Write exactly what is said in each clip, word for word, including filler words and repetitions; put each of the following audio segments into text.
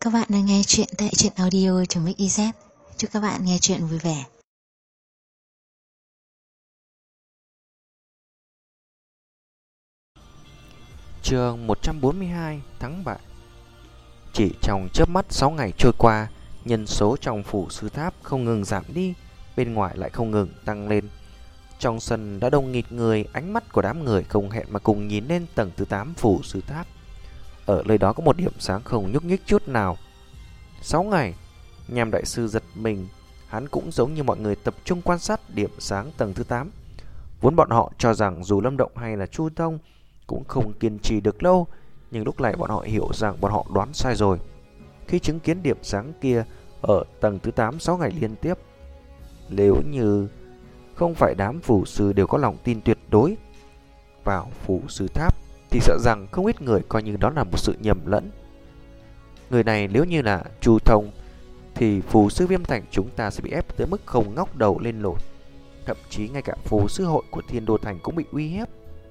Các bạn đang nghe chuyện tại truyện audio.mixyz. Chúc các bạn nghe chuyện vui vẻ. Chương một trăm bốn mươi hai, thắng bại. Chỉ trong chớp mắt sáu ngày trôi qua, nhân số trong phủ sư tháp không ngừng giảm đi, bên ngoài lại không ngừng tăng lên. Trong sân đã đông nghịt người, ánh mắt của đám người không hẹn mà cùng nhìn lên tầng thứ tám phủ sư tháp. Ở nơi đó có một điểm sáng không nhúc nhích chút nào. Sáu ngày, Nham đại sư giật mình, hắn cũng giống như mọi người tập trung quan sát điểm sáng tầng thứ tám. Vốn bọn họ cho rằng dù Lâm Động hay là Chu Tông cũng không kiên trì được lâu, nhưng lúc này bọn họ hiểu rằng bọn họ đoán sai rồi. Khi chứng kiến điểm sáng kia ở tầng thứ tám sáu ngày liên tiếp, nếu như không phải đám phủ sư đều có lòng tin tuyệt đối vào phủ sư tháp, thì sợ rằng không ít người coi như đó là một sự nhầm lẫn. Người này nếu như là Chu Thông thì phù sư Viêm Thành chúng ta sẽ bị ép tới mức không ngóc đầu lên nổi. Thậm chí ngay cả phù sư hội của Thiên Đô Thành cũng bị uy hiếp.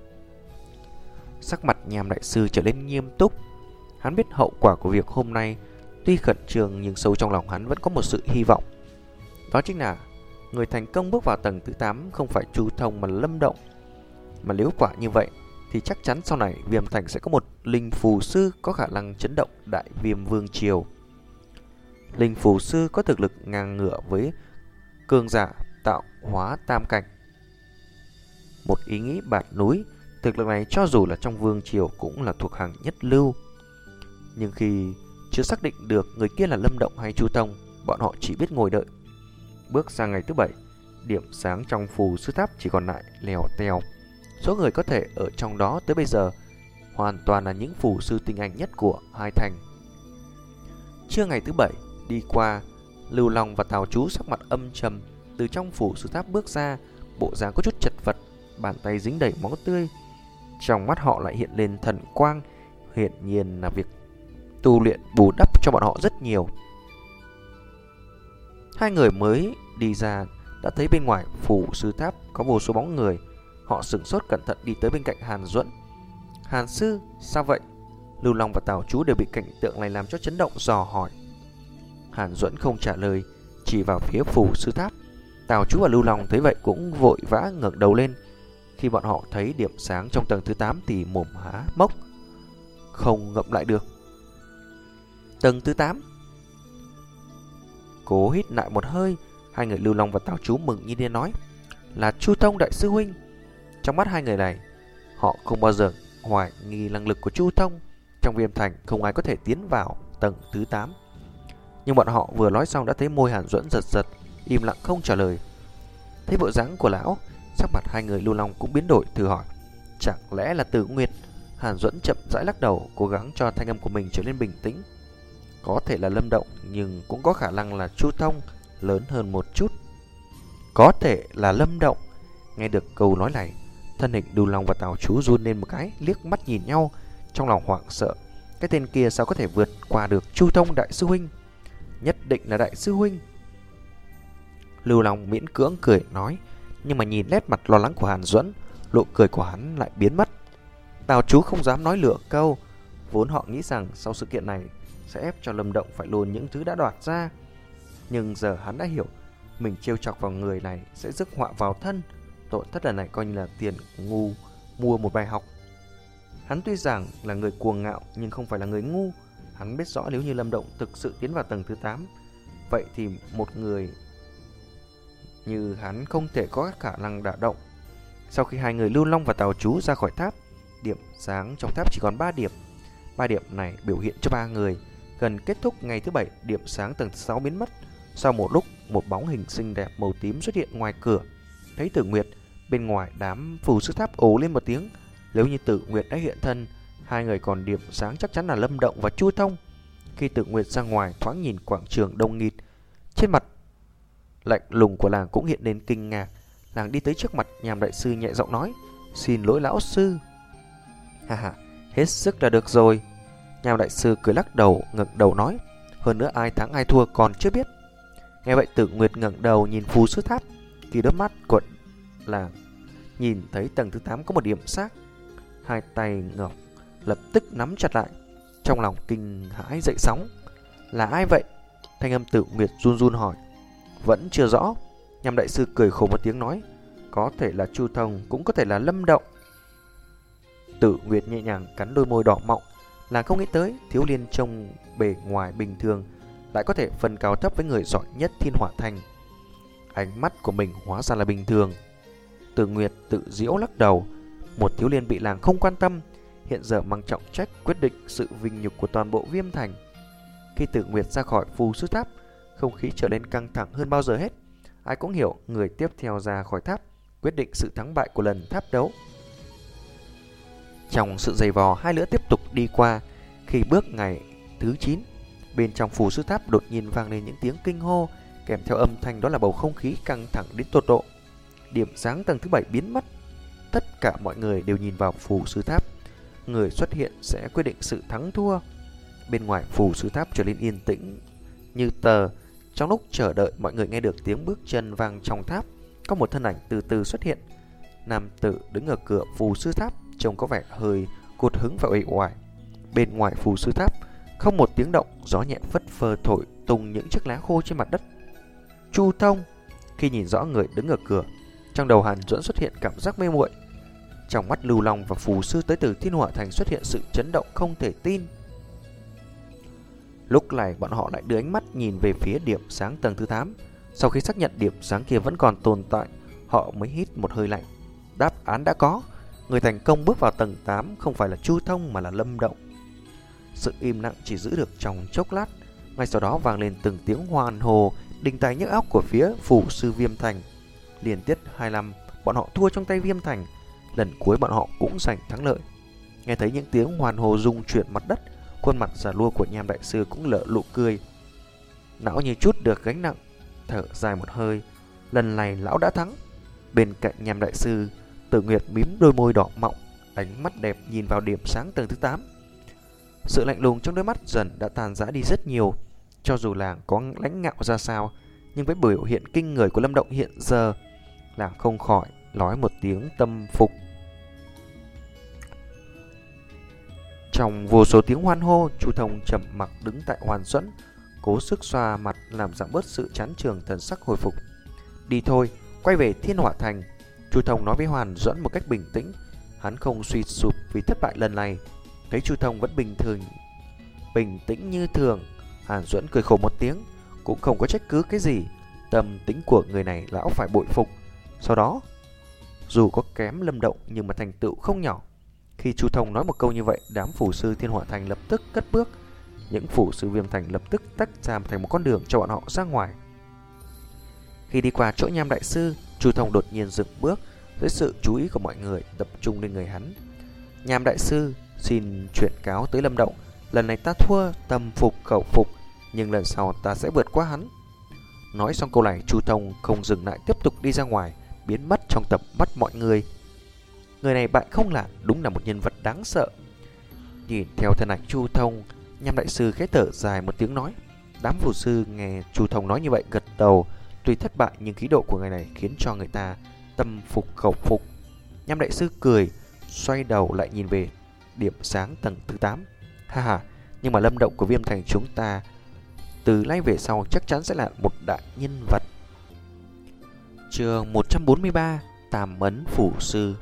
Sắc mặt Nham đại sư trở nên nghiêm túc. Hắn biết hậu quả của việc hôm nay, tuy khẩn trương nhưng sâu trong lòng hắn vẫn có một sự hy vọng. Đó chính là người thành công bước vào tầng thứ tám không phải Chu Thông mà là Lâm Động. Mà nếu quả như vậy thì chắc chắn sau này Viêm Thành sẽ có một linh phù sư có khả năng chấn động Đại Viêm Vương Triều. Linh phù sư có thực lực ngang ngửa với cường giả tạo hóa tam cảnh. Một ý nghĩ bạt núi, thực lực này cho dù là trong Vương Triều cũng là thuộc hàng nhất lưu. Nhưng khi chưa xác định được người kia là Lâm Động hay Chu Tông, bọn họ chỉ biết ngồi đợi. Bước sang ngày thứ bảy, điểm sáng trong phù sư tháp chỉ còn lại lèo tèo. Số người có thể ở trong đó tới bây giờ hoàn toàn là những phù sư tinh anh nhất của hai thành. Trưa ngày thứ bảy đi qua, Lưu Long và Tào Chú sắc mặt âm trầm từ trong phủ sư tháp bước ra, bộ dáng có chút chật vật, bàn tay dính đầy máu tươi. Trong mắt họ lại hiện lên thần quang, hiển nhiên là việc tu luyện bù đắp cho bọn họ rất nhiều. Hai người mới đi ra đã thấy bên ngoài phủ sư tháp có vô số bóng người. Họ sửng sốt cẩn thận đi tới bên cạnh Hàn Duẫn. Hàn sư, sao vậy? Lưu Long và Tào Chú đều bị cảnh tượng này làm cho chấn động, dò hỏi. Hàn Duẫn không trả lời, chỉ vào phía phủ sư tháp. Tào Chú và Lưu Long thấy vậy cũng vội vã ngẩng đầu lên. Khi bọn họ thấy điểm sáng trong tầng thứ tám thì mồm há mốc, không ngậm lại được. Tầng thứ tám. Cố hít lại một hơi, hai người Lưu Long và Tào Chú mừng như điên nói: là Chu Thông đại sư huynh. Trong mắt hai người này, họ không bao giờ hoài nghi năng lực của Chu Thông. Trong Viêm Thành không ai có thể tiến vào tầng thứ tám. Nhưng bọn họ vừa nói xong đã thấy môi Hàn Duẫn giật giật, im lặng không trả lời. Thấy bộ dáng của lão, sắc mặt hai người Lưu Long cũng biến đổi, thử hỏi: chẳng lẽ là Tử Nguyệt? Hàn Duẫn chậm rãi lắc đầu, cố gắng cho thanh âm của mình trở nên bình tĩnh. Có thể là Lâm Động, nhưng cũng có khả năng là Chu Thông, lớn hơn một chút. Có thể là Lâm Động. Nghe được câu nói này, thân hình Lưu Long và Tào Chú run lên một cái, liếc mắt nhìn nhau, trong lòng hoảng sợ. Cái tên kia sao có thể vượt qua được Chu Thông đại sư huynh? Nhất định là đại sư huynh. Lưu Long miễn cưỡng cười nói, nhưng mà nhìn nét mặt lo lắng của Hàn Duẫn, nụ cười của hắn lại biến mất. Tào Chú không dám nói lựa câu. Vốn họ nghĩ rằng sau sự kiện này sẽ ép cho Lâm Động phải lùn những thứ đã đoạt ra. Nhưng giờ hắn đã hiểu, mình trêu chọc vào người này sẽ rước họa vào thân. Tổn thất lần này coi như là tiền ngu mua một bài học. Hắn tuy rằng là người cuồng ngạo nhưng không phải là người ngu. Hắn biết rõ nếu như Lâm Động thực sự tiến vào tầng thứ tám, vậy thì một người như hắn không thể có khả năng đả động. Sau khi hai người Lưu Long và Tào Chú ra khỏi tháp, điểm sáng trong tháp chỉ còn ba điểm. Ba điểm này biểu hiện cho ba người. Gần kết thúc ngày thứ bảy, điểm sáng tầng thứ sáu biến mất. Sau một lúc, một bóng hình xinh đẹp màu tím xuất hiện ngoài cửa. Thấy Tử Nguyệt, bên ngoài đám phù sư tháp ồ lên một tiếng. Nếu như Tử Nguyệt đã hiện thân, hai người còn điểm sáng chắc chắn là Lâm Động và Chu Thông. Khi Tử Nguyệt ra ngoài thoáng nhìn quảng trường đông nghịt, trên mặt lạnh lùng của làng cũng hiện lên kinh ngạc. Làng đi tới trước mặt Nham đại sư nhẹ giọng nói: xin lỗi lão sư. Ha ha, hết sức là được rồi. Nham đại sư cười lắc đầu, ngẩng đầu nói: hơn nữa ai thắng ai thua còn chưa biết. Nghe vậy Tử Nguyệt ngẩng đầu nhìn phù sư tháp, khi đôi mắt của làng nhìn thấy tầng thứ tám có một điểm xác, hai tay ngọc lập tức nắm chặt lại, trong lòng kinh hãi dậy sóng. Là ai vậy? Thanh âm Tử Nguyệt run run hỏi. Vẫn chưa rõ. Nham đại sư cười khổ một tiếng nói. Có thể là Chu Thông, cũng có thể là Lâm Động. Tử Nguyệt nhẹ nhàng cắn đôi môi đỏ mọng. Là không nghĩ tới thiếu liên trông bề ngoài bình thường lại có thể phân cao thấp với người giỏi nhất Thiên Hỏa Thành. Ánh mắt của mình hóa ra là bình thường. Tử Nguyệt tự giễu lắc đầu. Một thiếu liên bị làng không quan tâm, hiện giờ mang trọng trách quyết định sự vinh nhục của toàn bộ Viêm Thành. Khi Tử Nguyệt ra khỏi phù sư tháp, không khí trở nên căng thẳng hơn bao giờ hết. Ai cũng hiểu người tiếp theo ra khỏi tháp quyết định sự thắng bại của lần tháp đấu. Trong sự giày vò, hai lứa tiếp tục đi qua. Khi bước ngày thứ chín, bên trong phù sư tháp đột nhiên vang lên những tiếng kinh hô, kèm theo âm thanh đó là bầu không khí căng thẳng đến tột độ. Điểm sáng tầng thứ bảy biến mất. Tất cả mọi người đều nhìn vào phù sư tháp. Người xuất hiện sẽ quyết định sự thắng thua. Bên ngoài phù sư tháp trở nên yên tĩnh như tờ. Trong lúc chờ đợi, mọi người nghe được tiếng bước chân vang trong tháp. Có một thân ảnh từ từ xuất hiện. Nam tử đứng ở cửa phù sư tháp, trông có vẻ hơi cột hứng và uể oải. Bên ngoài phù sư tháp không một tiếng động, gió nhẹ phất phơ thổi tung những chiếc lá khô trên mặt đất. Chu Thông. Khi nhìn rõ người đứng ở cửa, trong đầu Hàn Duẫn xuất hiện cảm giác mê muội. Trong mắt Lưu Long và phù sư tới từ Thiên Hỏa Thành xuất hiện sự chấn động không thể tin. Lúc này bọn họ lại đưa ánh mắt nhìn về phía điểm sáng tầng thứ tám. Sau khi xác nhận điểm sáng kia vẫn còn tồn tại, họ mới hít một hơi lạnh. Đáp án đã có. Người thành công bước vào tầng tám không phải là Chu Thông mà là Lâm Động. Sự im lặng chỉ giữ được trong chốc lát. Ngay sau đó vang lên từng tiếng hoan hô đình tài nhức óc của phía phù sư Viêm Thành. Liên tiếp hai năm bọn họ thua trong tay Viêm Thành, lần cuối bọn họ cũng giành thắng lợi. Nghe thấy những tiếng hoan hô rung chuyển mặt đất, khuôn mặt già lua của Nham đại sư cũng lở nụ cười. Lão như chút được gánh nặng, thở dài một hơi. Lần này lão đã thắng. Bên cạnh Nham đại sư, Tử Nguyệt mím đôi môi đỏ mọng, ánh mắt đẹp nhìn vào điểm sáng tầng thứ tám. Sự lạnh lùng trong đôi mắt dần đã tàn rã đi rất nhiều. Cho dù làng có lãnh ngạo ra sao, nhưng với biểu hiện kinh người của Lâm Động hiện giờ, làng không khỏi nói một tiếng tâm phục. Trong vô số tiếng hoan hô, Chu Thông trầm mặc đứng tại Hoàn Duẫn, cố sức xoa mặt làm giảm bớt sự chán chường, thần sắc hồi phục. Đi thôi, quay về Thiên Hỏa Thành. Chu Thông nói với Hoàn Duẫn một cách bình tĩnh. Hắn không suy sụp vì thất bại lần này. Thấy Chu Thông vẫn bình thường, bình tĩnh như thường, Hàn Duẫn cười khổ một tiếng, cũng không có trách cứ cái gì. Tâm tính của người này lão phải bội phục. Sau đó, dù có kém Lâm Động nhưng mà thành tựu không nhỏ. Khi Chu Thông nói một câu như vậy, đám phù sư Thiên Hỏa Thành lập tức cất bước. Những phù sư Viêm Thành lập tức tách ra thành một con đường cho bọn họ ra ngoài. Khi đi qua chỗ Nham đại sư, Chu Thông đột nhiên dừng bước. Dưới sự chú ý của mọi người tập trung lên người hắn. Nham đại sư, xin chuyển cáo tới Lâm Động, lần này ta thua, tâm phục khẩu phục, nhưng lần sau ta sẽ vượt qua hắn. Nói xong câu này, Chu Thông không dừng lại, tiếp tục đi ra ngoài, biến mất trong tầm mắt mọi người. Người này bại không là đúng là một nhân vật đáng sợ. Nhìn theo thân ảnh Chu Thông, Nham đại sư khẽ thở dài một tiếng nói. Đám phù sư nghe Chu Thông nói như vậy gật đầu. Tuy thất bại nhưng khí độ của người này khiến cho người ta tâm phục khẩu phục. Nham đại sư cười, xoay đầu lại nhìn về điểm sáng tầng thứ tám. Ha ha, nhưng mà Lâm Động của Viêm Thành chúng ta từ nay về sau chắc chắn sẽ là một đại nhân vật. Chương một trăm bốn mươi ba, Tam ấn phủ sư.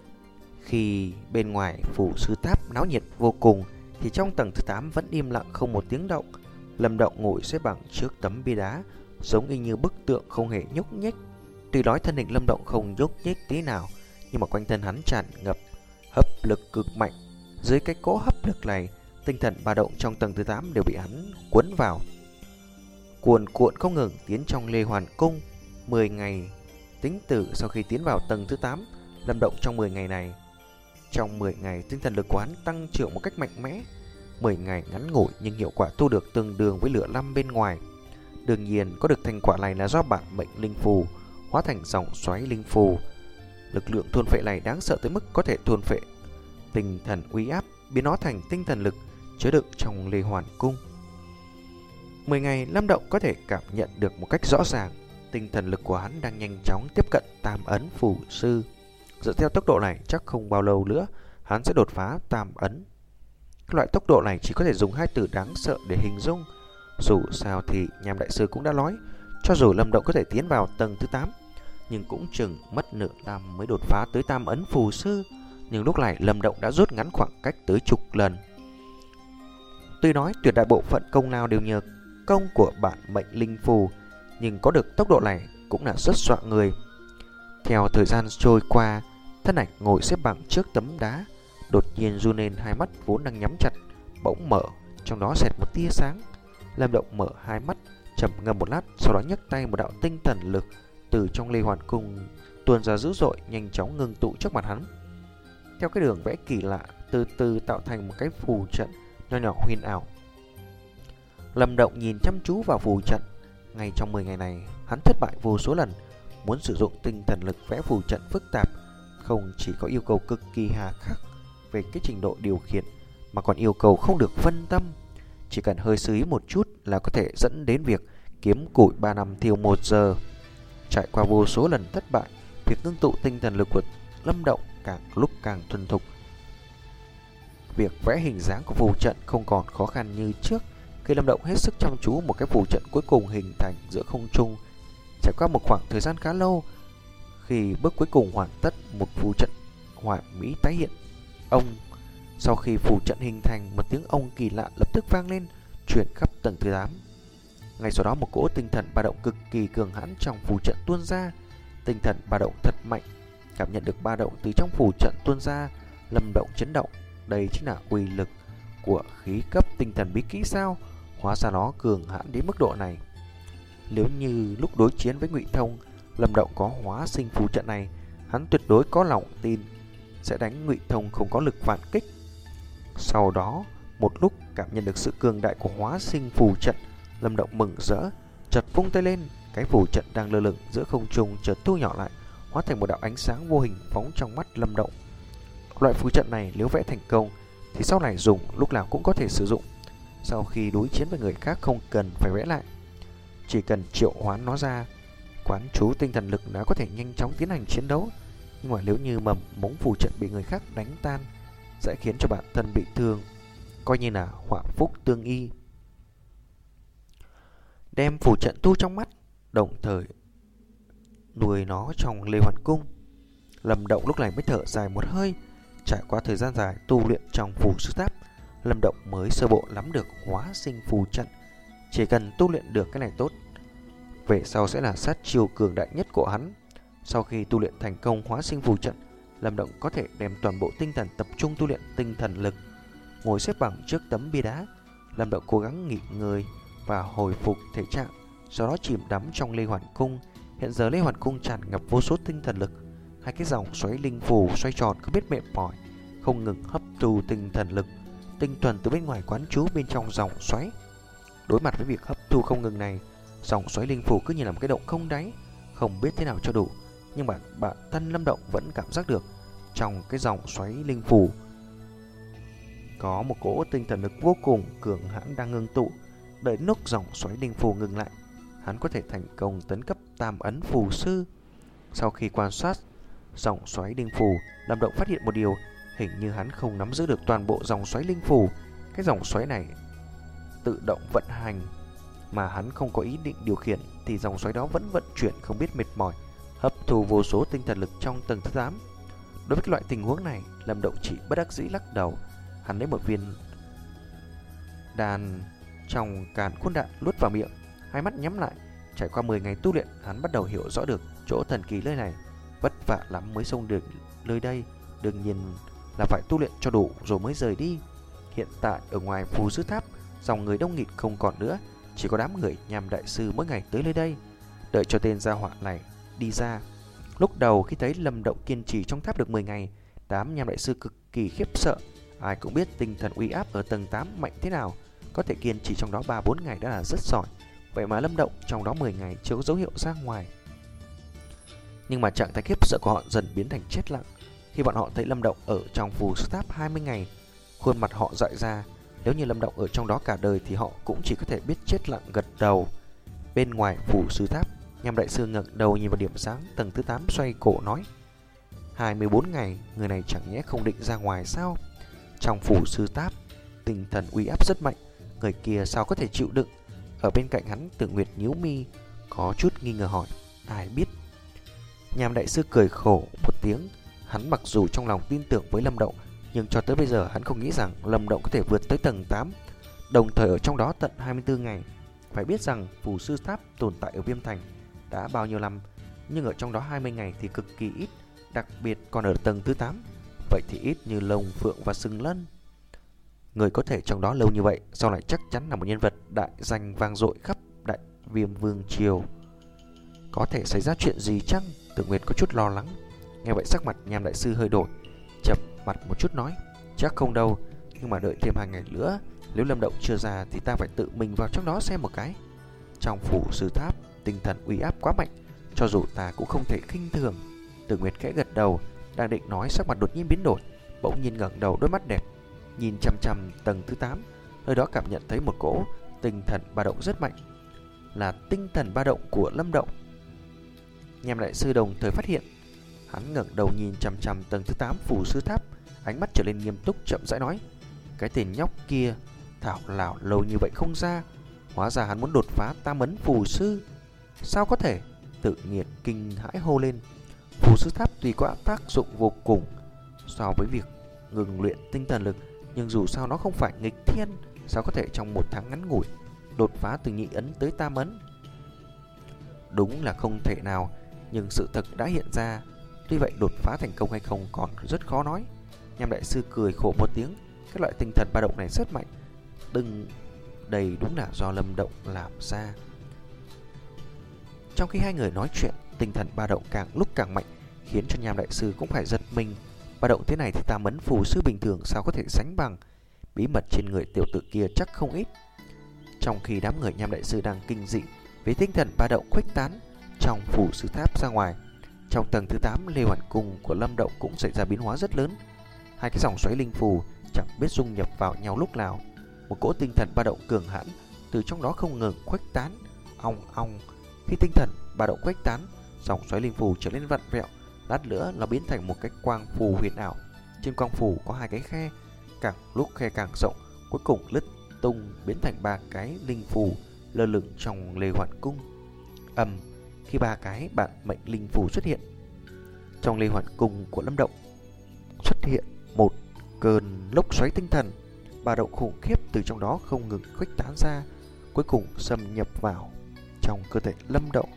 Khi bên ngoài phủ sư tháp náo nhiệt vô cùng thì trong tầng thứ tám vẫn im lặng không một tiếng động. Lâm Động ngồi xếp bằng trước tấm bia đá, giống y như bức tượng không hề nhúc nhích. Tuy nói thân hình Lâm Động không nhúc nhích tí nào, nhưng mà quanh thân hắn tràn ngập hấp lực cực mạnh. Dưới cái cỗ hấp lực này, tinh thần ba động trong tầng thứ tám đều bị hắn cuốn vào, cuồn cuộn không ngừng tiến trong Lê Hoàn Cung. Mười ngày tính từ sau khi tiến vào tầng thứ tám, Lâm Động trong mười ngày này, trong mười ngày tinh thần lực của hắn tăng trưởng một cách mạnh mẽ. Mười ngày ngắn ngủi nhưng hiệu quả thu được tương đương với lửa năm bên ngoài. Đương nhiên có được thành quả này là do bản mệnh linh phù hóa thành dòng xoáy linh phù. Lực lượng thôn phệ này đáng sợ tới mức có thể thôn phệ tinh thần uy áp, biến nó thành tinh thần lực chứa đựng trong Lê Hoàn Cung. Mười ngày, Lâm Động có thể cảm nhận được một cách rõ ràng tinh thần lực của hắn đang nhanh chóng tiếp cận Tam ấn phủ sư. Dựa theo tốc độ này, chắc không bao lâu nữa hắn sẽ đột phá Tam ấn. Loại tốc độ này chỉ có thể dùng hai từ đáng sợ để hình dung. Dù sao thì Nham đại sư cũng đã nói, cho dù Lâm Động có thể tiến vào tầng thứ tám, nhưng cũng chừng mất nửa năm mới đột phá tới tam ấn phù sư. Nhưng lúc này Lâm Động đã rút ngắn khoảng cách tới chục lần. Tuy nói tuyệt đại bộ phận công lao đều nhờ công của bản mệnh linh phù, nhưng có được tốc độ này cũng là rất dọa người. Theo thời gian trôi qua, thân ảnh ngồi xếp bằng trước tấm đá đột nhiên run lên, hai mắt vốn đang nhắm chặt bỗng mở, trong đó xẹt một tia sáng. Lâm Động mở hai mắt, trầm ngâm một lát, sau đó nhấc tay, một đạo tinh thần lực từ trong Lê Hoàn Cung tuôn ra dữ dội, nhanh chóng ngưng tụ trước mặt hắn. Theo cái đường vẽ kỳ lạ, từ từ tạo thành một cái phù trận nho nhỏ huyền ảo. Lâm Động nhìn chăm chú vào phù trận. Ngay trong mười ngày này, hắn thất bại vô số lần. Muốn sử dụng tinh thần lực vẽ phù trận phức tạp, không chỉ có yêu cầu cực kỳ hà khắc về cái trình độ điều khiển, mà còn yêu cầu không được phân tâm. Chỉ cần hơi sứ ý một chút là có thể dẫn đến việc kiếm củi ba năm thiêu một giờ. Trải qua vô số lần thất bại, việc ngưng tụ tinh thần lực của Lâm Động càng lúc càng thuần thục. Việc vẽ hình dáng của phù trận không còn khó khăn như trước. Khi Lâm Động hết sức chăm chú, một cái phù trận cuối cùng hình thành giữa không trung. Trải qua một khoảng thời gian khá lâu, khi bước cuối cùng hoàn tất, một phù trận hoàn mỹ tái hiện. Ông Sau khi phù trận hình thành, một tiếng ông kỳ lạ lập tức vang lên, truyền khắp tầng thứ tám. Ngay sau đó, một cỗ tinh thần ba động cực kỳ cường hãn trong phù trận tuôn ra. Tinh thần ba động thật mạnh. Cảm nhận được ba động từ trong phù trận tuôn ra, Lâm Động chấn động. Đây chính là uy lực của khí cấp tinh thần bí kỹ sao? Hóa ra nó cường hãn đến mức độ này. Nếu như lúc đối chiến với Ngụy Thông, Lâm Động có hóa sinh phù trận này, hắn tuyệt đối có lòng tin sẽ đánh Ngụy Thông không có lực phản kích. Sau đó, một lúc cảm nhận được sự cường đại của hóa sinh phù trận, Lâm Động mừng rỡ, chợt vung tay lên, cái phù trận đang lơ lửng giữa không trung chợt thu nhỏ lại, hóa thành một đạo ánh sáng vô hình phóng trong mắt Lâm Động. Loại phù trận này nếu vẽ thành công thì sau này dùng lúc nào cũng có thể sử dụng. Sau khi đối chiến với người khác không cần phải vẽ lại, chỉ cần triệu hoán nó ra, quán chú tinh thần lực đã có thể nhanh chóng tiến hành chiến đấu. Nhưng mà nếu như mầm mống phù trận bị người khác đánh tan, sẽ khiến cho bản thân bị thương, coi như là họa phúc tương y. Đem phù trận tu trong mắt, đồng thời nuôi nó trong Lê Hoàn Cung. Lâm Động lúc này mới thở dài một hơi. Trải qua thời gian dài tu luyện trong phù sư tháp, Lâm Động mới sơ bộ nắm được hóa sinh phù trận. Chỉ cần tu luyện được cái này tốt, về sau sẽ là sát chiêu cường đại nhất của hắn. Sau khi tu luyện thành công hóa sinh phù trận, Lâm Động có thể đem toàn bộ tinh thần tập trung tu luyện tinh thần lực. Ngồi xếp bằng trước tấm bia đá, Lâm Động cố gắng nghỉ ngơi và hồi phục thể trạng, sau đó chìm đắm trong Lê Hoàn Cung. Hiện giờ Lê Hoàn Cung tràn ngập vô số tinh thần lực, hai cái dòng xoáy linh phù xoay tròn không biết mệt mỏi, không ngừng hấp thu tinh thần lực tinh thuần từ bên ngoài quán trú bên trong dòng xoáy. Đối mặt với việc hấp thu không ngừng này, dòng xoáy linh phù cứ như là một cái động không đáy, không biết thế nào cho đủ. Nhưng bản bản thân Lâm Động vẫn cảm giác được trong cái dòng xoáy linh phù có một cỗ tinh thần lực vô cùng cường hãn đang ngưng tụ. Đợi lúc dòng xoáy linh phù ngừng lại, hắn có thể thành công tấn cấp tam ấn phù sư. Sau khi quan sát dòng xoáy linh phù, Lâm Động phát hiện một điều, hình như hắn không nắm giữ được toàn bộ dòng xoáy linh phù. Cái dòng xoáy này tự động vận hành, mà hắn không có ý định điều khiển, thì dòng xoáy đó vẫn vận chuyển không biết mệt mỏi, hấp thu vô số tinh thần lực trong tầng thứ tám. Đối với cái loại tình huống này, Lâm Động chỉ bất đắc dĩ lắc đầu. Hắn lấy một viên đan trong càn khôn đạn luốt vào miệng, hai mắt nhắm lại. Trải qua mười ngày tu luyện, hắn bắt đầu hiểu rõ được chỗ thần kỳ nơi này. Vất vả lắm mới xông được nơi đây, đương nhiên là phải tu luyện cho đủ rồi mới rời đi. Hiện tại ở ngoài phù sư tháp, dòng người đông nghịt không còn nữa, chỉ có đám người Nham đại sư mỗi ngày tới nơi đây, đợi cho tên gia họa này đi ra. Lúc đầu khi thấy Lâm Động kiên trì trong tháp được mười ngày, đám Nham đại sư cực kỳ khiếp sợ. Ai cũng biết tinh thần uy áp ở tầng tám mạnh thế nào, có thể kiên trì trong đó ba bốn ngày đã là rất giỏi. Vậy mà Lâm Động trong đó mười ngày chưa có dấu hiệu ra ngoài. Nhưng mà trạng thái khiếp sợ của họ dần biến thành chết lặng khi bọn họ thấy Lâm Động ở trong phù sư tháp hai mươi ngày. Khuôn mặt họ dại ra. Nếu như Lâm Động ở trong đó cả đời thì họ cũng chỉ có thể biết chết lặng gật đầu. Bên ngoài phù sư tháp, Nham đại sư ngẩng đầu nhìn vào điểm sáng tầng thứ tám, xoay cổ nói: hai mươi bốn ngày, người này chẳng nhẽ không định ra ngoài sao? Trong phù sư tháp, tinh thần uy áp rất mạnh, người kia sao có thể chịu đựng? Ở bên cạnh hắn, Tưởng Nguyệt nhíu mi, có chút nghi ngờ hỏi: ai biết? Nham đại sư cười khổ một tiếng. Hắn mặc dù trong lòng tin tưởng với Lâm Động, nhưng cho tới bây giờ hắn không nghĩ rằng Lâm Động có thể vượt tới tầng tám, đồng thời ở trong đó tận hai mươi tư ngày. Phải biết rằng phù sư tháp tồn tại ở Viêm Thành đã bao nhiêu năm, nhưng ở trong đó hai mươi ngày thì cực kỳ ít, đặc biệt còn ở tầng thứ tám, vậy thì ít như lông phượng và sừng lân. Người có thể trong đó lâu như vậy, sau lại chắc chắn là một nhân vật đại danh vang dội khắp Đại Viêm Vương triều. Có thể xảy ra chuyện gì chăng? Tưởng Nguyệt có chút lo lắng. Nghe vậy sắc mặt Nham đại sư hơi đổi, chập mặt một chút nói: chắc không đâu, nhưng mà đợi thêm hai ngày nữa, nếu Lâm Động chưa ra thì ta phải tự mình vào trong đó xem một cái. Trong phủ sư tháp, tinh thần uy áp quá mạnh, cho dù ta cũng không thể khinh thường. Tưởng Nguyệt khẽ gật đầu, đang định nói, sắc mặt đột nhiên biến đổi, bỗng nhiên ngẩng đầu, đôi mắt đẹp nhìn chăm chăm tầng thứ tám, nơi đó cảm nhận thấy một cỗ tinh thần ba động rất mạnh, là tinh thần ba động của Lâm Động. Nham đại sư đồng thời phát hiện, hắn ngẩng đầu nhìn chăm chăm tầng thứ tám phủ sư tháp, ánh mắt trở nên nghiêm túc, chậm rãi nói: cái tên nhóc kia thảo lảo lâu như vậy không ra, hóa ra hắn muốn đột phá tam ấn phù sư. Sao có thể? Tự nghiệt kinh hãi hô lên. Phù sư tháp tuy có tác dụng vô cùng so với việc ngừng luyện tinh thần lực, nhưng dù sao nó không phải nghịch thiên, sao có thể trong một tháng ngắn ngủi đột phá từ nhị ấn tới tam ấn? Đúng là không thể nào, nhưng sự thật đã hiện ra. Tuy vậy đột phá thành công hay không còn rất khó nói. Nham đại sư cười khổ một tiếng, các loại tinh thần ba động này rất mạnh, đừng đây đúng là do Lâm Động làm ra. Trong khi hai người nói chuyện, tinh thần ba động càng lúc càng mạnh, khiến cho Nham đại sư cũng phải giật mình. Ba động thế này thì tam ấn phù sư bình thường sao có thể sánh bằng? Bí mật trên người tiểu tử kia chắc không ít. Trong khi đám người Nham đại sư đang kinh dị với tinh thần ba động khuếch tán trong phủ sư tháp ra ngoài, trong tầng thứ tám Lê Hoàn Cung của Lâm Động cũng xảy ra biến hóa rất lớn. Hai cái dòng xoáy linh phù chẳng biết dung nhập vào nhau lúc nào, một cỗ tinh thần ba động cường hãn từ trong đó không ngừng khuếch tán. Ong ong, khi tinh thần ba động khuếch tán, dòng xoáy linh phù trở nên vặn vẹo, lát nữa nó biến thành một cái quang phù huyền ảo. Trên quang phù có hai cái khe, càng lúc khe càng rộng, cuối cùng lứt tung biến thành ba cái linh phù lơ lửng trong Lê Hoàn Cung. Ầm, khi ba cái bản mệnh linh phù xuất hiện trong Lê Hoàn Cung của Lâm Động, xuất hiện một cơn lốc xoáy tinh thần, ba động khủng khiếp từ trong đó không ngừng khuếch tán ra, cuối cùng xâm nhập vào trong cơ thể Lâm Động.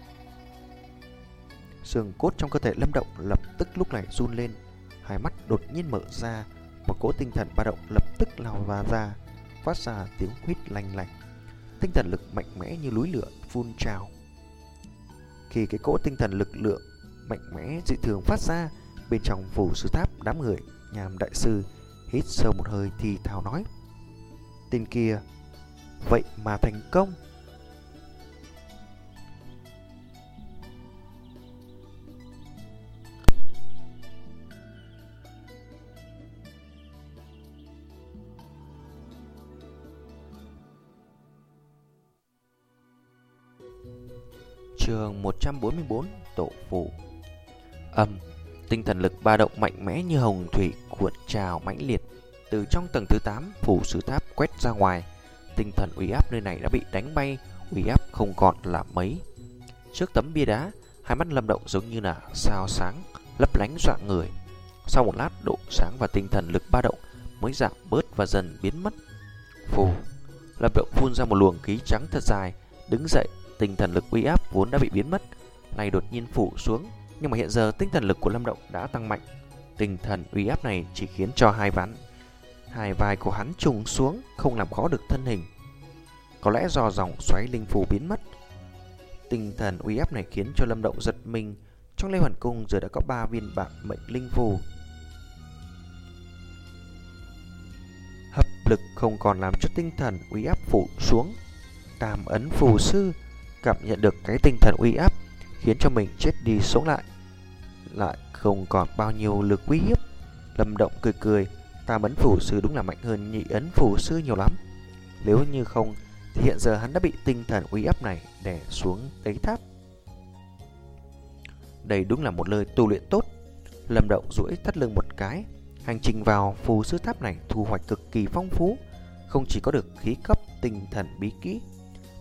Xương cốt trong cơ thể Lâm Động lập tức lúc này run lên, hai mắt đột nhiên mở ra, một cỗ tinh thần ba động lập tức lao va ra, phát ra tiếng huýt lanh lảnh. Tinh thần lực mạnh mẽ như núi lửa phun trào. Khi cái cỗ tinh thần lực lượng mạnh mẽ dị thường phát ra, bên trong phủ sư tháp, đám người Nham đại sư hít sâu một hơi thì thào nói: tên kia vậy mà thành công. Chương một trăm bốn mươi bốn, Tổ Phủ. Âm, tinh thần lực ba động mạnh mẽ như hồng thủy cuộn trào mãnh liệt từ trong tầng thứ tám phủ sư tháp quét ra ngoài. Tinh thần uy áp nơi này đã bị đánh bay, uy áp không còn là mấy. Trước tấm bia đá, hai mắt Lâm Động giống như là sao sáng lấp lánh dọa người. Sau một lát, độ sáng và tinh thần lực ba động mới giảm bớt và dần biến mất. Phù, Lâm Động phun ra một luồng khí trắng thật dài, đứng dậy. Tinh thần lực uy áp vốn đã bị biến mất này đột nhiên phủ xuống, nhưng mà hiện giờ tinh thần lực của Lâm Động đã tăng mạnh. Tinh thần uy áp này chỉ khiến cho hai ván hai vai của hắn trùng xuống, không làm khó được thân hình. Có lẽ do dòng xoáy linh phù biến mất. Tinh thần uy áp này khiến cho Lâm Động giật mình. Trong Lê Hoàn Cung giờ đã có ba viên bản mệnh linh phù. Hấp lực không còn làm cho tinh thần uy áp phủ xuống. Tam ấn phù sư cảm nhận được cái tinh thần uy áp khiến cho mình chết đi sống lại, lại không còn bao nhiêu lực uy hiếp. Lâm Động cười cười, tam ấn phù sư đúng là mạnh hơn nhị ấn phù sư nhiều lắm. Nếu như không thì hiện giờ hắn đã bị tinh thần uy áp này đè xuống đáy tháp. Đây đúng là một nơi tu luyện tốt. Lâm Động duỗi thắt lưng một cái. Hành trình vào phù sư tháp này thu hoạch cực kỳ phong phú, không chỉ có được khí cấp tinh thần bí kỹ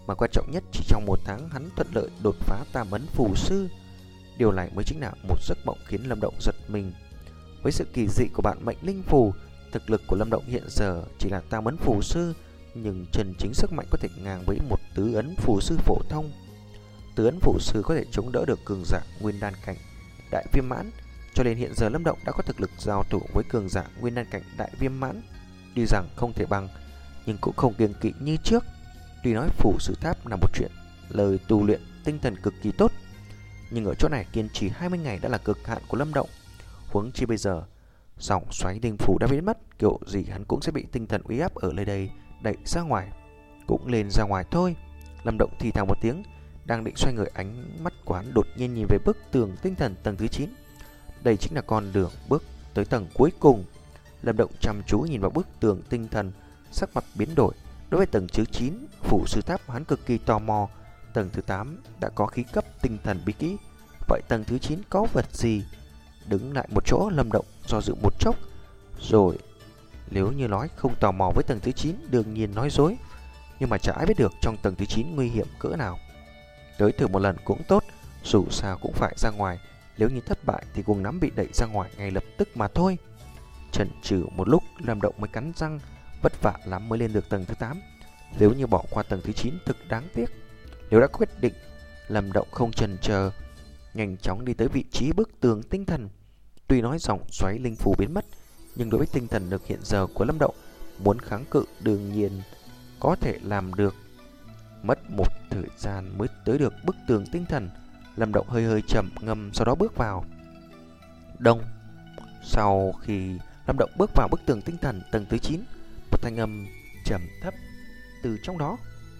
Mà quan trọng nhất, chỉ trong một tháng hắn thuận lợi đột phá tam ấn phù sư. Điều này mới chính là một giấc mộng khiến Lâm Động giật mình. Với sự kỳ dị của bản mệnh linh phù, thực lực của Lâm Động hiện giờ chỉ là tam ấn phù sư, nhưng chân chính sức mạnh có thể ngang với một tứ ấn phù sư phổ thông. Tứ ấn phù sư có thể chống đỡ được cường giả nguyên đan cảnh đại viêm mãn, cho nên hiện giờ Lâm Động đã có thực lực giao thủ với cường giả nguyên đan cảnh đại viêm mãn. Tuy rằng không thể bằng, nhưng cũng không kiêng kỵ như trước. Tuy nói phù sư tháp là một chuyện lời tu luyện tinh thần cực kỳ tốt, nhưng ở chỗ này kiên trì hai mươi ngày đã là cực hạn của Lâm Động. Huống chi bây giờ dòng xoáy linh phù đã biến mất, kiểu gì hắn cũng sẽ bị tinh thần uy áp ở nơi đây đẩy ra ngoài. Cũng lên ra ngoài thôi. Lâm Động thì thào một tiếng, đang định xoay người, ánh mắt quán đột nhiên nhìn về bức tường tinh thần tầng thứ chín. Đây chính là con đường bước tới tầng cuối cùng. Lâm Động chăm chú nhìn vào bức tường tinh thần, sắc mặt biến đổi. Đối với tầng thứ chín phủ sư tháp, hắn cực kỳ tò mò. Tầng thứ tám đã có khí cấp tinh thần bí kỹ, vậy tầng thứ chín có vật gì? Đứng lại một chỗ, Lâm Động do dự một chốc, rồi nếu như nói không tò mò với tầng thứ chín, đương nhiên nói dối. Nhưng mà chả ai biết được trong tầng thứ chín nguy hiểm cỡ nào. Tới thử một lần cũng tốt, dù sao cũng phải ra ngoài. Nếu như thất bại thì cùng nắm bị đẩy ra ngoài ngay lập tức mà thôi. Chần chừ một lúc, Lâm Động mới cắn răng, vất vả lắm mới lên được tầng thứ tám. Nếu như bỏ qua tầng thứ chín thực đáng tiếc. Nếu đã quyết định, Lâm Động không chần chờ, nhanh chóng đi tới vị trí bức tường tinh thần. Tuy nói dòng xoáy linh phù biến mất, nhưng đối với tinh thần lực hiện giờ của Lâm Động, muốn kháng cự đương nhiên có thể làm được. Mất một thời gian mới tới được bức tường tinh thần. Lâm Động hơi hơi trầm ngâm, sau đó bước vào. Đông. Sau khi Lâm Động bước vào bức tường tinh thần tầng thứ chín, một thanh âm trầm thấp từ trong đó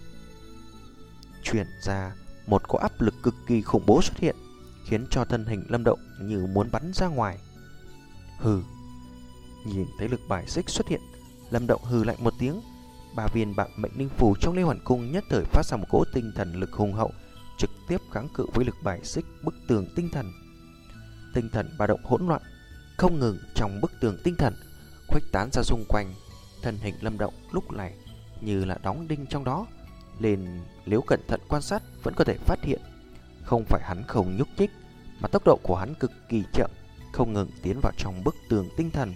truyền ra, một cỗ áp lực cực kỳ khủng bố xuất hiện, khiến cho thân hình Lâm Động như muốn bắn ra ngoài. Hừ. Nhìn thấy lực bài xích xuất hiện, Lâm Động hừ lạnh một tiếng. Ba viên bản mệnh linh phù trong Lê Hoàn Cung nhất thời phát ra một cỗ tinh thần lực hùng hậu, trực tiếp kháng cự với lực bài xích bức tường tinh thần. Tinh thần ba động hỗn loạn không ngừng trong bức tường tinh thần, khuếch tán ra xung quanh. Thân hình Lâm Động lúc này như là đóng đinh trong đó, nên nếu cẩn thận quan sát vẫn có thể phát hiện, không phải hắn không nhúc nhích, mà tốc độ của hắn cực kỳ chậm, không ngừng tiến vào trong bức tường tinh thần.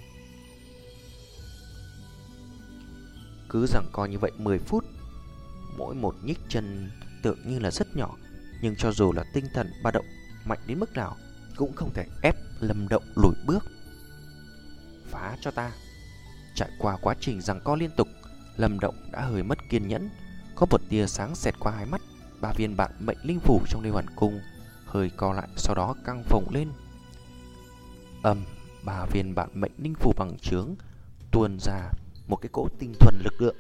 Cứ rằng coi như vậy mười phút, mỗi một nhích chân tưởng như là rất nhỏ, nhưng cho dù là tinh thần ba động mạnh đến mức nào cũng không thể ép Lâm Động lùi bước. Phá cho ta. Trải qua quá trình giằng co liên tục, Lâm Động đã hơi mất kiên nhẫn. Có một tia sáng xẹt qua hai mắt. Ba viên bản mệnh linh phủ trong Lê Hoàn Cung hơi co lại, sau đó căng phồng lên. Ầm, ba viên bản mệnh linh phủ bằng chướng tuôn ra một cái cỗ tinh thuần lực lượng.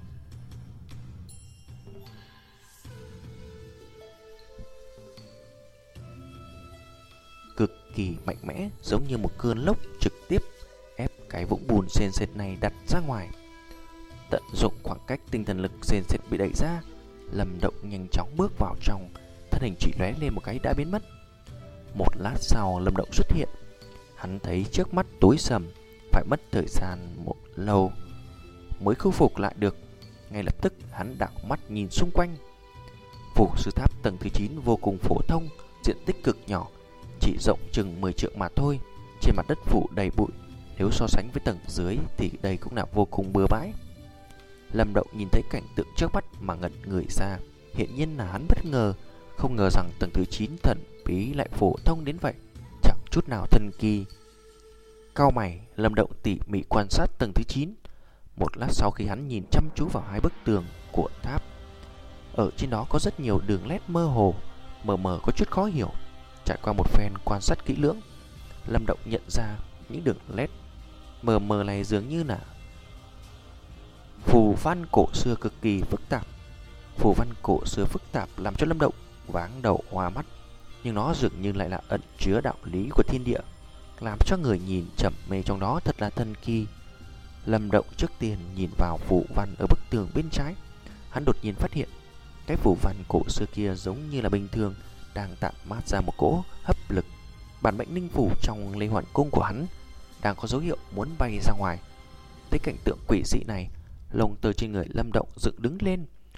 Cực kỳ mạnh mẽ, giống như một cơn lốc trực tiếp ép cái vũng bùn sền sệt này đặt ra ngoài. Tận dụng khoảng cách tinh thần lực sền sệt bị đẩy ra, Lâm Động nhanh chóng bước vào trong, thân hình chỉ lóe lên một cái đã biến mất. Một lát sau, Lâm Động xuất hiện. Hắn thấy trước mắt tối sầm, phải mất thời gian một lâu mới khôi phục lại được. Ngay lập tức hắn đảo mắt nhìn xung quanh. Phủ sư tháp tầng thứ chín vô cùng phổ thông, diện tích cực nhỏ, chỉ rộng chừng mười trượng mà thôi. Trên mặt đất phủ đầy bụi, nếu so sánh với tầng dưới thì đây cũng là vô cùng bừa bãi. Lâm Động nhìn thấy cảnh tượng trước mắt mà ngẩn người ra. Hiện nhiên là hắn bất ngờ, không ngờ rằng tầng thứ chín thần bí lại phổ thông đến vậy, chẳng chút nào thần kỳ. Cau mày, Lâm Động tỉ mỉ quan sát tầng thứ chín. Một lát sau, khi hắn nhìn chăm chú vào hai bức tường của tháp, ở trên đó có rất nhiều đường nét mơ hồ, mờ mờ có chút khó hiểu. Trải qua một phen quan sát kỹ lưỡng, Lâm Động nhận ra những đường nét mờ mờ này dường như là phù văn cổ xưa cực kỳ phức tạp. Phù văn cổ xưa phức tạp làm cho Lâm Động váng đầu hoa mắt, nhưng nó dường như lại là ẩn chứa đạo lý của thiên địa, làm cho người nhìn trầm mê trong đó, thật là thần kỳ. Lâm Động trước tiên nhìn vào phù văn ở bức tường bên trái. Hắn đột nhiên phát hiện cái phù văn cổ xưa kia giống như là bình thường đang tản mát ra một cỗ hấp lực. Bản mệnh linh phủ trong Lê Hoàn Cung của hắn đang có dấu hiệu muốn bay ra ngoài. Thấy cảnh tượng quỷ dị này, lông tơ trên người Lâm Động dựng đứng lên,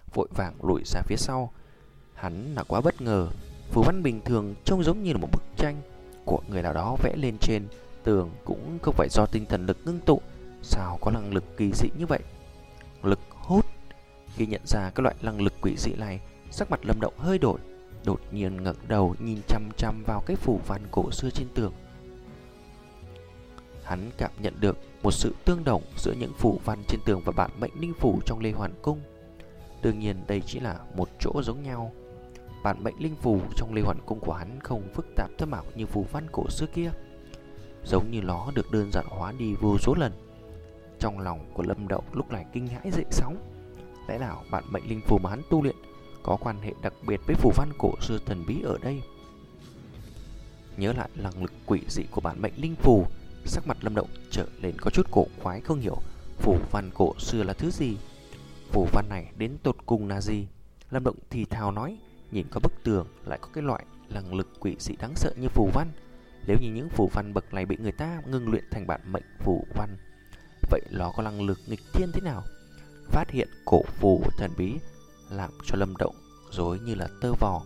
vội vàng lùi ra phía sau. Hắn là quá bất ngờ. Phù văn bình thường trông giống như là một bức tranh của người nào đó vẽ lên trên tường, cũng không phải do tinh thần lực ngưng tụ. Sao có năng lực kỳ dị như vậy? Lực hút. Khi nhận ra cái loại năng lực quỷ dị này, sắc mặt Lâm Động hơi đổi, đột nhiên ngẩng đầu nhìn chăm chăm vào cái phù văn cổ xưa trên tường. Hắn cảm nhận được một sự tương đồng giữa những phù văn trên tường và bản mệnh linh phù trong Lê Hoàn Cung. Đương nhiên đây chỉ là một chỗ giống nhau. Bản mệnh linh phù trong Lê Hoàn Cung của hắn không phức tạp thâm ảo như phù văn cổ xưa kia, giống như nó được đơn giản hóa đi vô số lần. Trong lòng của Lâm Động lúc này kinh hãi dậy sóng. Lẽ nào bản mệnh linh phù mà hắn tu luyện có quan hệ đặc biệt với phù văn cổ xưa thần bí ở đây? Nhớ lại năng lực quỷ dị của bản mệnh linh phù, sắc mặt Lâm Động trở lên có chút cổ quái, không hiểu phù văn cổ xưa là thứ gì. Phù văn này đến tột cùng là gì? Lâm Động thì thào nói, nhìn có bức tường lại có cái loại năng lực quỷ dị đáng sợ như phù văn. Nếu như những phù văn bậc này bị người ta ngưng luyện thành bản mệnh phù văn, vậy nó có năng lực nghịch thiên thế nào? Phát hiện cổ phù thần bí làm cho Lâm Động rối như là tơ vò.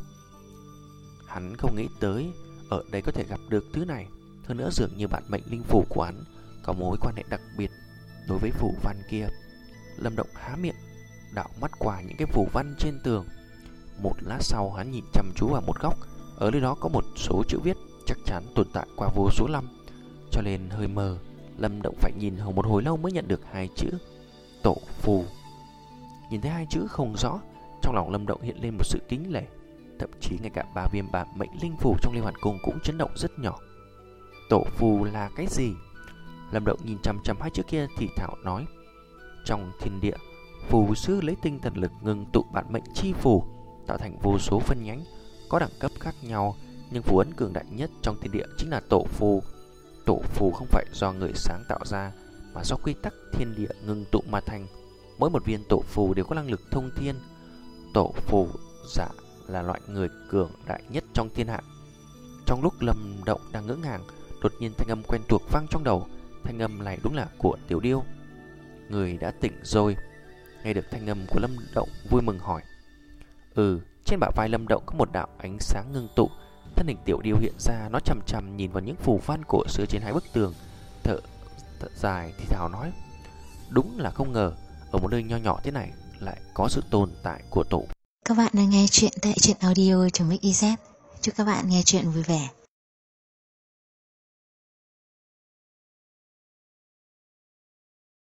Hắn không nghĩ tới ở đây có thể gặp được thứ này. Hơn nữa dường như bản mệnh linh phù của hắn có mối quan hệ đặc biệt đối với phù văn kia. Lâm Động há miệng đảo mắt qua những cái phù văn trên tường. Một lát sau hắn nhìn chăm chú vào một góc. Ở nơi đó có một số chữ viết chắc chắn tồn tại qua vô số năm, cho nên hơi mờ. Lâm Động phải nhìn một hồi lâu mới nhận được hai chữ tổ phù. Nhìn thấy hai chữ không rõ, trong lòng Lâm Động hiện lên một sự kính nể. Thậm chí ngay cả ba viêm bản mệnh linh phù trong Lê Hoàn Cung cũng chấn động rất nhỏ. Tổ phù là cái gì? Lâm Động nhìn chăm chăm hai chữ kia thì thảo nói, trong thiên địa, phù sư lấy tinh thần lực ngưng tụ bản mệnh chi phù, tạo thành vô số phân nhánh, có đẳng cấp khác nhau, nhưng phù ấn cường đại nhất trong thiên địa chính là tổ phù. Tổ phù không phải do người sáng tạo ra, mà do quy tắc thiên địa ngưng tụ mà thành. Mỗi một viên tổ phù đều có năng lực thông thiên. Tổ phù giả là loại người cường đại nhất trong thiên hạ. Trong lúc Lâm Động đang ngỡ ngàng, đột nhiên thanh âm quen thuộc vang trong đầu. Thanh âm này đúng là của Tiểu Điêu. Người đã tỉnh rồi. Nghe được thanh âm của Lâm Động, vui mừng hỏi. Ừ. Trên bả vai Lâm Động có một đạo ánh sáng ngưng tụ. Thân hình Tiểu Điêu hiện ra, nó chằm chằm nhìn vào những phù văn cổ xưa trên hai bức tường, thở, thở dài thì thào nói, đúng là không ngờ ở một nơi nho nhỏ thế này lại có sự tồn tại của tổ. Các bạn đang nghe chuyện tại truyện audio.mixyz. Chúc các bạn nghe chuyện vui vẻ.